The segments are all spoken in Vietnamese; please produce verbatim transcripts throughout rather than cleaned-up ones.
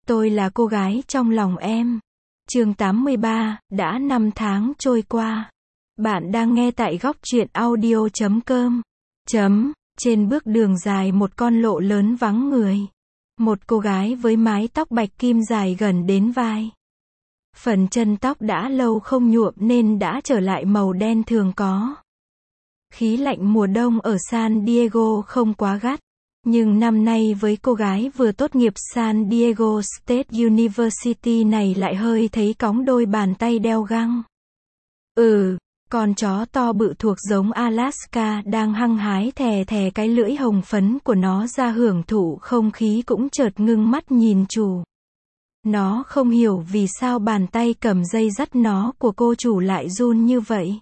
Tôi là cô gái trong lòng em. Chương tám mươi ba, đã năm tháng trôi qua. Bạn đang nghe tại góc truyện audio chấm com. Chấm, trên bước đường dài một con lộ lớn vắng người. Một cô gái với mái tóc bạch kim dài gần đến vai. Phần chân tóc đã lâu không nhuộm nên đã trở lại màu đen thường có. Khí lạnh mùa đông ở San Diego không quá gắt. Nhưng năm nay với cô gái vừa tốt nghiệp San Diego State University này lại hơi thấy cóng đôi bàn tay đeo găng. Ừ, con chó to bự thuộc giống Alaska đang hăng hái thè thè cái lưỡi hồng phấn của nó ra hưởng thụ không khí cũng chợt ngưng mắt nhìn chủ. Nó không hiểu vì sao bàn tay cầm dây dắt nó của cô chủ lại run như vậy.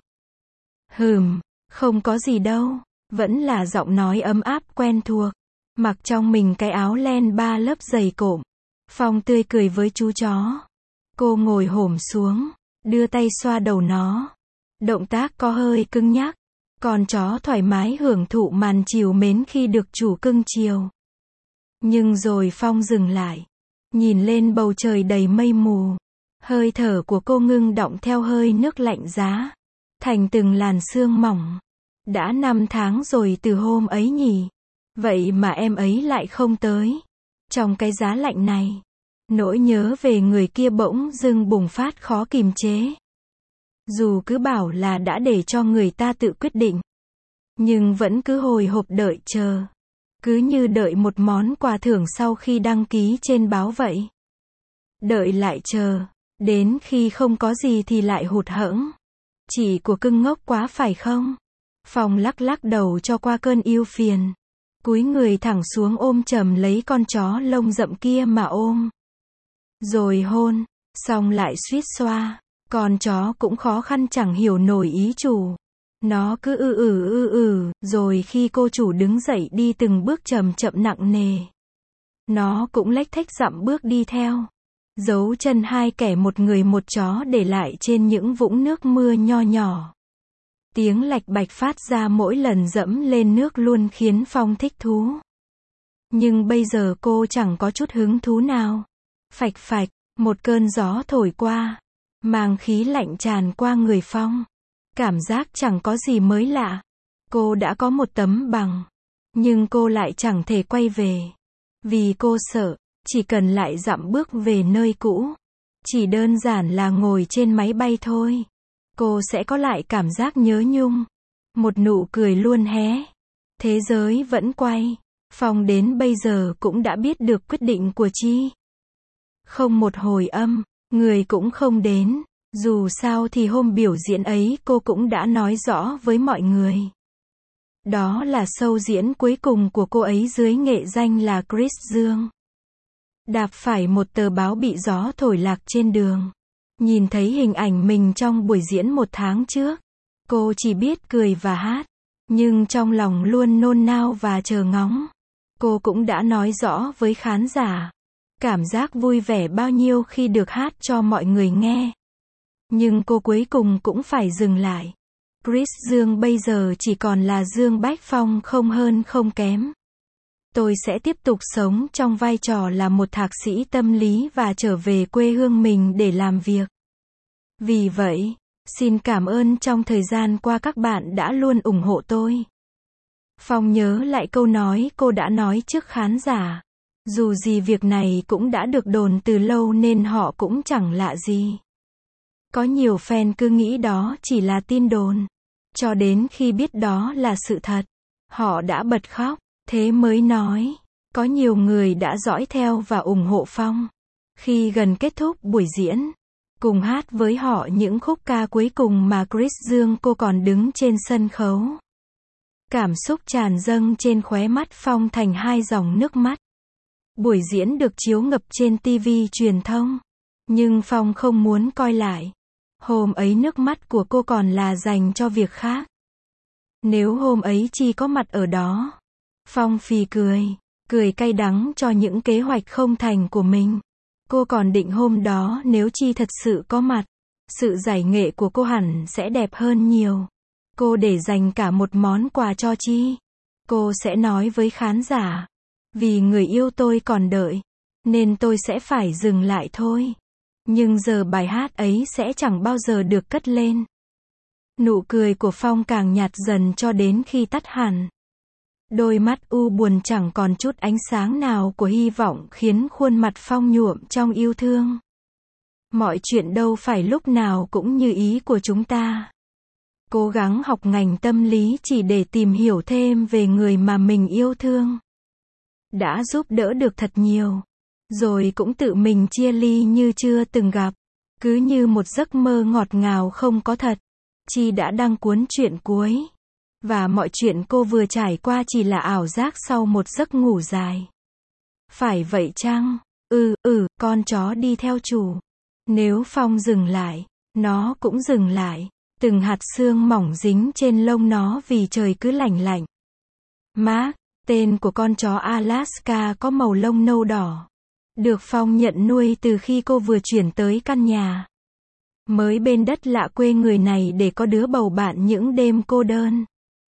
Hừm, không có gì đâu, vẫn là giọng nói ấm áp quen thuộc. Mặc trong mình cái áo len ba lớp dày cộm. Phong tươi cười với chú chó. Cô ngồi xổm xuống, đưa tay xoa đầu nó. Động tác có hơi cứng nhắc. Con chó thoải mái hưởng thụ màn trìu mến khi được chủ cưng chiều. Nhưng rồi Phong dừng lại. Nhìn lên bầu trời đầy mây mù. Hơi thở của cô ngưng đọng theo hơi nước lạnh giá. Thành từng làn sương mỏng. Đã năm tháng rồi từ hôm ấy nhỉ. Vậy mà em ấy lại không tới. Trong cái giá lạnh này, nỗi nhớ về người kia bỗng dưng bùng phát khó kìm chế. Dù cứ bảo là đã để cho người ta tự quyết định, nhưng vẫn cứ hồi hộp đợi chờ. Cứ như đợi một món quà thưởng sau khi đăng ký trên báo vậy. Đợi lại chờ, đến khi không có gì thì lại hụt hẫng. Chỉ của cưng ngốc quá phải không? Phong lắc lắc đầu cho qua cơn ưu phiền. Cúi người thẳng xuống ôm chầm lấy con chó lông rậm kia mà ôm. Rồi hôn, xong lại suýt xoa. Con chó cũng khó khăn chẳng hiểu nổi ý chủ. Nó cứ ư ử ư ử, rồi khi cô chủ đứng dậy đi từng bước chậm chậm nặng nề. Nó cũng lếch thếch dặm bước đi theo. Dấu chân hai kẻ một người một chó để lại trên những vũng nước mưa nho nhỏ. Tiếng lạch bạch phát ra mỗi lần dẫm lên nước luôn khiến Phong thích thú. Nhưng bây giờ cô chẳng có chút hứng thú nào. Phạch phạch, một cơn gió thổi qua, mang khí lạnh tràn qua người Phong. Cảm giác chẳng có gì mới lạ. Cô đã có một tấm bằng, nhưng cô lại chẳng thể quay về. Vì cô sợ, chỉ cần lại dặm bước về nơi cũ, chỉ đơn giản là ngồi trên máy bay thôi, cô sẽ có lại cảm giác nhớ nhung. Một nụ cười luôn hé. Thế giới vẫn quay. Phong đến bây giờ cũng đã biết được quyết định của Chi. Không một hồi âm, người cũng không đến. Dù sao thì hôm biểu diễn ấy cô cũng đã nói rõ với mọi người. Đó là show diễn cuối cùng của cô ấy dưới nghệ danh là Chris Dương. Đạp phải một tờ báo bị gió thổi lạc trên đường. Nhìn thấy hình ảnh mình trong buổi diễn một tháng trước. Cô chỉ biết cười và hát. Nhưng trong lòng luôn nôn nao và chờ ngóng. Cô cũng đã nói rõ với khán giả. Cảm giác vui vẻ bao nhiêu khi được hát cho mọi người nghe. Nhưng cô cuối cùng cũng phải dừng lại. Chris Dương bây giờ chỉ còn là Dương Bách Phong không hơn không kém. Tôi sẽ tiếp tục sống trong vai trò là một thạc sĩ tâm lý và trở về quê hương mình để làm việc. Vì vậy, xin cảm ơn trong thời gian qua các bạn đã luôn ủng hộ tôi. Phong nhớ lại câu nói cô đã nói trước khán giả. Dù gì việc này cũng đã được đồn từ lâu nên họ cũng chẳng lạ gì. Có nhiều fan cứ nghĩ đó chỉ là tin đồn. Cho đến khi biết đó là sự thật, họ đã bật khóc. Thế mới nói, có nhiều người đã dõi theo và ủng hộ Phong. Khi gần kết thúc buổi diễn, cùng hát với họ những khúc ca cuối cùng mà Chris Dương cô còn đứng trên sân khấu. Cảm xúc tràn dâng trên khóe mắt Phong thành hai dòng nước mắt. Buổi diễn được chiếu ngập trên ti vi truyền thông. Nhưng Phong không muốn coi lại. Hôm ấy nước mắt của cô còn là dành cho việc khác. Nếu hôm ấy Chi có mặt ở đó. Phong phì cười. Cười cay đắng cho những kế hoạch không thành của mình. Cô còn định hôm đó nếu Chi thật sự có mặt. Sự giải nghệ của cô hẳn sẽ đẹp hơn nhiều. Cô để dành cả một món quà cho Chi. Cô sẽ nói với khán giả. Vì người yêu tôi còn đợi. nên tôi sẽ phải dừng lại thôi. Nhưng giờ bài hát ấy sẽ chẳng bao giờ được cất lên. Nụ cười của Phong càng nhạt dần cho đến khi tắt hẳn. Đôi mắt u buồn chẳng còn chút ánh sáng nào của hy vọng khiến khuôn mặt Phong nhuộm trong yêu thương. Mọi chuyện đâu phải lúc nào cũng như ý của chúng ta. Cố gắng học ngành tâm lý chỉ để tìm hiểu thêm về người mà mình yêu thương. Đã giúp đỡ được thật nhiều. Rồi cũng tự mình chia ly như chưa từng gặp. Cứ như một giấc mơ ngọt ngào không có thật. Chi đã đăng cuốn truyện cuối. Và mọi chuyện cô vừa trải qua chỉ là ảo giác sau một giấc ngủ dài. Phải vậy chăng? Ừ, ừ, con chó đi theo chủ. Nếu Phong dừng lại, nó cũng dừng lại. Từng hạt sương mỏng dính trên lông nó vì trời cứ lạnh lạnh. Mark, tên của con chó Alaska có màu lông nâu đỏ. Được Phong nhận nuôi từ khi cô vừa chuyển tới căn nhà. Mới bên đất lạ quê người này để có đứa bầu bạn những đêm cô đơn.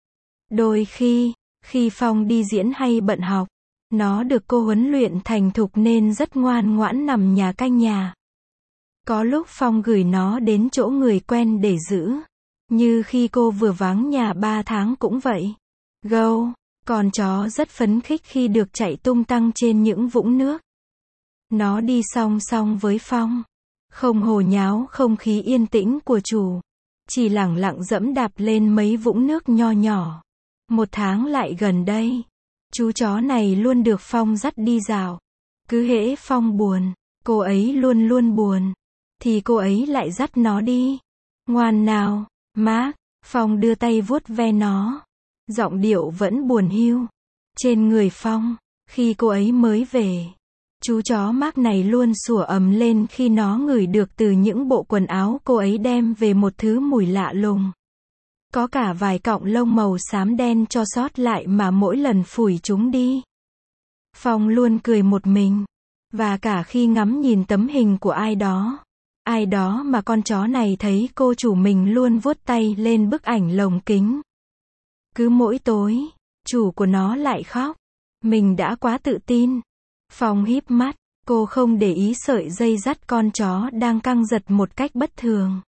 Đôi khi, khi Phong đi diễn hay bận học, nó được cô huấn luyện thành thục nên rất ngoan ngoãn nằm nhà canh nhà. Có lúc Phong gửi nó đến chỗ người quen để giữ. Như khi cô vừa vắng nhà ba tháng cũng vậy. Go, con chó rất phấn khích khi được chạy tung tăng trên những vũng nước. Nó đi song song với Phong. Không hồ nháo không khí yên tĩnh của chủ. Chỉ lẳng lặng dẫm đạp lên mấy vũng nước nho nhỏ. Một tháng lại gần đây. Chú chó này luôn được Phong dắt đi dạo. Cứ hễ Phong buồn, cô ấy luôn luôn buồn. Thì cô ấy lại dắt nó đi. Ngoan nào, Mark. Phong đưa tay vuốt ve nó. Giọng điệu vẫn buồn hiu. Trên người Phong, khi cô ấy mới về, chú chó Mark này luôn sủa ầm lên khi nó ngửi được từ những bộ quần áo cô ấy đem về một thứ mùi lạ lùng. Có cả vài cọng lông màu xám đen cho sót lại mà mỗi lần phủi chúng đi. Phong luôn cười một mình. Và cả khi ngắm nhìn tấm hình của ai đó. Ai đó mà con chó này thấy cô chủ mình luôn vuốt tay lên bức ảnh lồng kính. Cứ mỗi tối, chủ của nó lại khóc. Mình đã quá tự tin. Phong híp mắt, cô không để ý sợi dây dắt con chó đang căng giật một cách bất thường.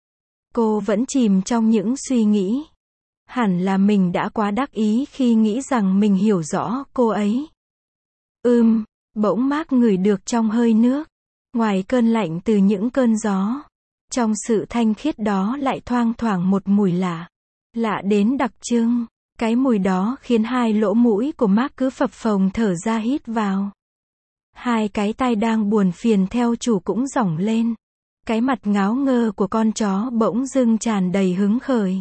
Cô vẫn chìm trong những suy nghĩ. Hẳn là mình đã quá đắc ý khi nghĩ rằng mình hiểu rõ cô ấy. Ừm, bỗng Mark ngửi được trong hơi nước. Ngoài cơn lạnh từ những cơn gió. Trong sự thanh khiết đó lại thoang thoảng một mùi lạ. Lạ đến đặc trưng. Cái mùi đó khiến hai lỗ mũi của Mark cứ phập phồng thở ra hít vào. Hai cái tai đang buồn phiền theo chủ cũng dỏng lên. Cái mặt ngáo ngơ của con chó bỗng dưng tràn đầy hứng khởi.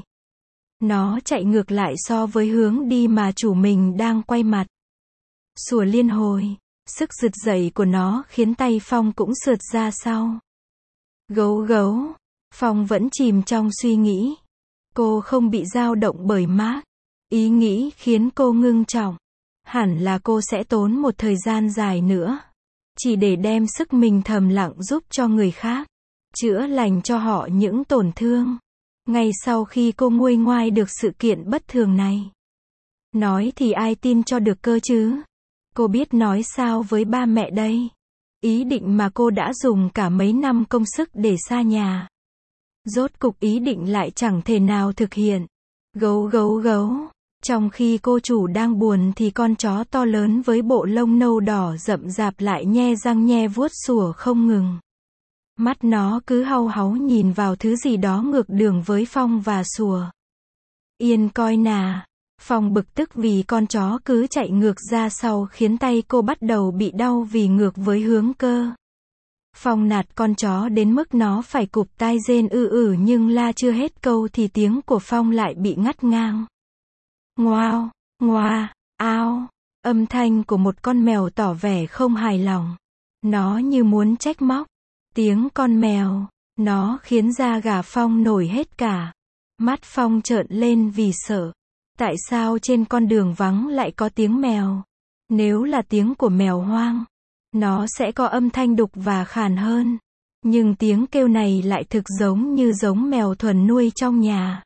Nó chạy ngược lại so với hướng đi mà chủ mình đang quay mặt. Sủa liên hồi. Sức giật dậy của nó khiến tay Phong cũng sượt ra sau. Gấu gấu. Phong vẫn chìm trong suy nghĩ. Cô không bị dao động bởi Mark. Ý nghĩ khiến cô ngưng trọng. Hẳn là cô sẽ tốn một thời gian dài nữa. Chỉ để đem sức mình thầm lặng giúp cho người khác. Chữa lành cho họ những tổn thương. Ngay sau khi cô nguôi ngoai được sự kiện bất thường này. Nói thì ai tin cho được cơ chứ? Cô biết nói sao với ba mẹ đây? Ý định mà cô đã dùng cả mấy năm công sức để xa nhà. Rốt cục ý định lại chẳng thể nào thực hiện. Gấu gấu gấu. Trong khi cô chủ đang buồn thì con chó to lớn với bộ lông nâu đỏ rậm rạp lại nhe răng nhe vuốt sủa không ngừng. Mắt nó cứ hau háu nhìn vào thứ gì đó ngược đường với Phong và sủa. Yên coi nà. Phong bực tức vì con chó cứ chạy ngược ra sau khiến tay cô bắt đầu bị đau vì ngược với hướng cơ. Phong nạt con chó đến mức nó phải cụp tai rên ư ử nhưng la chưa hết câu thì tiếng của Phong lại bị ngắt ngang. Ngoao, ngoa, ao, âm thanh của một con mèo tỏ vẻ không hài lòng. Nó như muốn trách móc. Tiếng con mèo, nó khiến da gà Phong nổi hết cả. Mắt Phong trợn lên vì sợ. Tại sao trên con đường vắng lại có tiếng mèo? Nếu là tiếng của mèo hoang, nó sẽ có âm thanh đục và khàn hơn. Nhưng tiếng kêu này lại thực giống như giống mèo thuần nuôi trong nhà.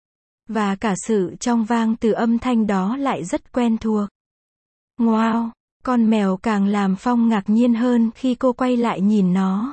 Và cả sự trong vang từ âm thanh đó lại rất quen thuộc. Ngoao, Con mèo càng làm Phong ngạc nhiên hơn khi cô quay lại nhìn nó.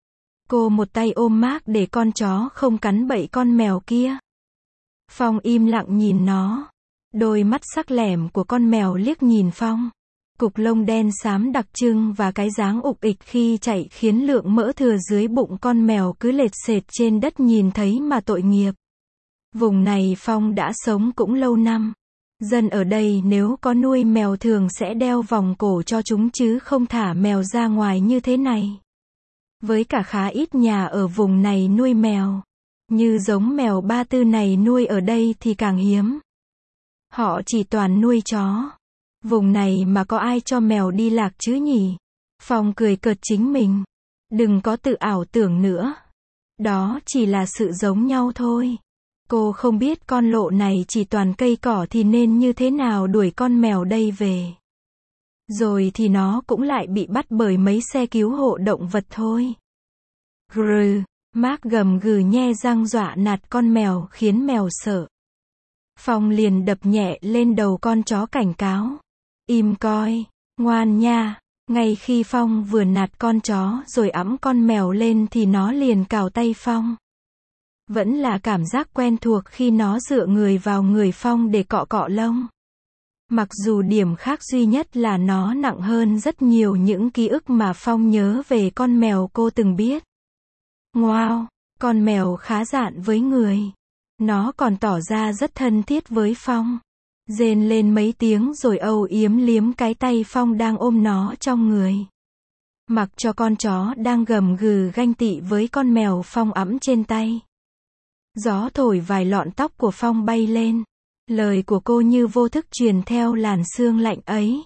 Cô một tay ôm Mark để con chó không cắn bậy con mèo kia. Phong im lặng nhìn nó. Đôi mắt sắc lẻm của con mèo liếc nhìn Phong. Cục lông đen xám đặc trưng và cái dáng ục ịch khi chạy khiến lượng mỡ thừa dưới bụng con mèo cứ lệt sệt trên đất nhìn thấy mà tội nghiệp. Vùng này Phong đã sống cũng lâu năm. Dân ở đây nếu có nuôi mèo thường sẽ đeo vòng cổ cho chúng chứ không thả mèo ra ngoài như thế này. Với cả khá ít nhà ở vùng này nuôi mèo. Như giống mèo Ba Tư này nuôi ở đây thì càng hiếm. Họ chỉ toàn nuôi chó. Vùng này mà có ai cho mèo đi lạc chứ nhỉ? Phong cười cợt chính mình. Đừng có tự ảo tưởng nữa. Đó chỉ là sự giống nhau thôi. Cô không biết con lộ này chỉ toàn cây cỏ thì nên như thế nào đuổi con mèo đây về. Rồi thì nó cũng lại bị bắt bởi mấy xe cứu hộ động vật thôi. Grừ, Mark gầm gừ nhe răng dọa nạt con mèo khiến mèo sợ. Phong liền đập nhẹ lên đầu con chó cảnh cáo. Im coi, ngoan nha. Ngay khi Phong vừa nạt con chó rồi ẵm con mèo lên thì nó liền cào tay Phong. Vẫn là cảm giác quen thuộc khi nó dựa người vào người Phong để cọ cọ lông. Mặc dù điểm khác duy nhất là nó nặng hơn rất nhiều những ký ức mà Phong nhớ về con mèo cô từng biết. Wow, con mèo khá dạn với người. Nó còn tỏ ra rất thân thiết với Phong. Rên lên mấy tiếng rồi âu yếm liếm cái tay Phong đang ôm nó trong người. Mặc cho con chó đang gầm gừ ganh tị với con mèo Phong ẵm trên tay. Gió thổi vài lọn tóc của Phong bay lên. Lời của cô như vô thức truyền theo làn sương lạnh ấy.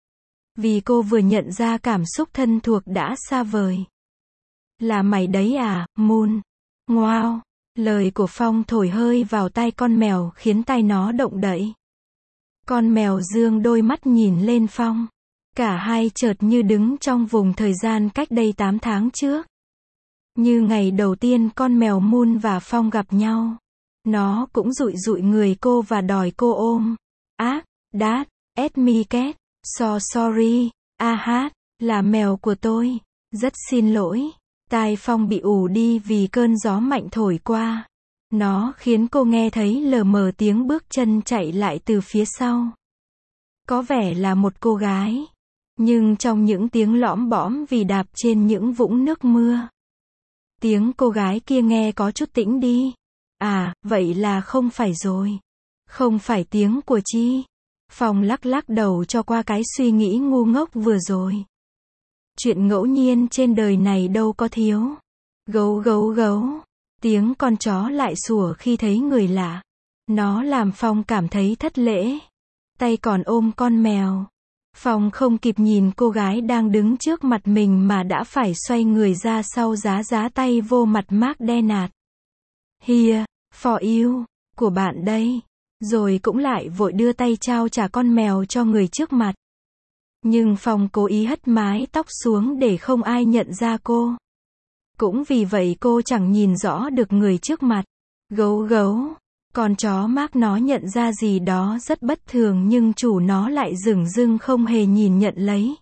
Vì cô vừa nhận ra cảm xúc thân thuộc đã xa vời. Là mày đấy à, Moon? Wow! Lời của Phong thổi hơi vào tai con mèo khiến tai nó động đậy. Con mèo dương đôi mắt nhìn lên Phong. Cả hai chợt như đứng trong vùng thời gian cách đây tám tháng trước. Như ngày đầu tiên con mèo Moon và Phong gặp nhau. Nó cũng dụi dụi người cô và đòi cô ôm. Ác, Dad, Let me cat, so sorry, a hát, là mèo của tôi. Rất xin lỗi. Tai Phong bị ù đi vì cơn gió mạnh thổi qua. Nó khiến cô nghe thấy lờ mờ tiếng bước chân chạy lại từ phía sau. Có vẻ là một cô gái. Nhưng trong những tiếng lõm bõm vì đạp trên những vũng nước mưa. Tiếng cô gái kia nghe có chút tĩnh đi. À, vậy là không phải rồi. Không phải tiếng của Chi. Phong lắc lắc đầu cho qua cái suy nghĩ ngu ngốc vừa rồi. Chuyện ngẫu nhiên trên đời này đâu có thiếu. Gấu gấu gấu. Tiếng con chó lại sủa khi thấy người lạ. Nó làm Phong cảm thấy thất lễ. Tay còn ôm con mèo. Phong không kịp nhìn cô gái đang đứng trước mặt mình mà đã phải xoay người ra sau giá giá tay vô mặt Mark đe nạt. Here, for you, của bạn đây. Rồi cũng lại vội đưa tay trao trả con mèo cho người trước mặt. Nhưng Phong cố ý hất mái tóc xuống để không ai nhận ra cô. Cũng vì vậy cô chẳng nhìn rõ được người trước mặt. Gấu gấu. Con chó Mark nó nhận ra gì đó rất bất thường nhưng chủ nó lại dửng dưng không hề nhìn nhận lấy.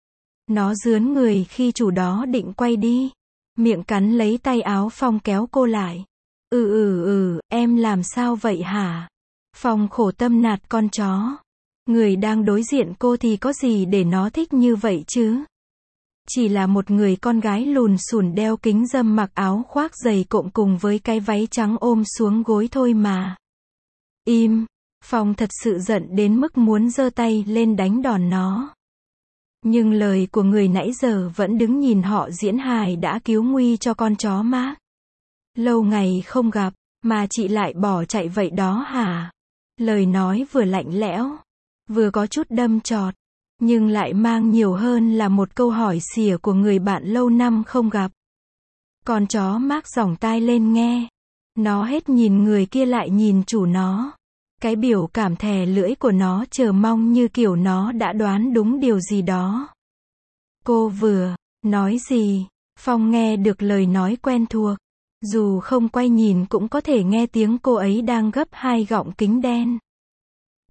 Nó rướn người khi chủ đó định quay đi. Miệng cắn lấy tay áo Phong kéo cô lại. Ừ ừ ừ, em làm sao vậy hả? Phong khổ tâm nạt con chó. Người đang đối diện cô thì có gì để nó thích như vậy chứ? Chỉ là một người con gái lùn xùn đeo kính râm mặc áo khoác dày cộm cùng với cái váy trắng ôm xuống gối thôi mà. Im, Phong thật sự giận đến mức muốn giơ tay lên đánh đòn nó. Nhưng lời của người nãy giờ vẫn đứng nhìn họ diễn hài đã cứu nguy cho con chó Mark. Lâu ngày không gặp, mà chị lại bỏ chạy vậy đó hả? Lời nói vừa lạnh lẽo, vừa có chút đâm chọt, nhưng lại mang nhiều hơn là một câu hỏi xỉa của người bạn lâu năm không gặp. Con chó Mark giỏng tai lên nghe. Nó hết nhìn người kia lại nhìn chủ nó. Cái biểu cảm thè lưỡi của nó chờ mong như kiểu nó đã đoán đúng điều gì đó. Cô vừa nói gì? Phong nghe được lời nói quen thuộc. Dù không quay nhìn cũng có thể nghe tiếng cô ấy đang gấp hai gọng kính đen.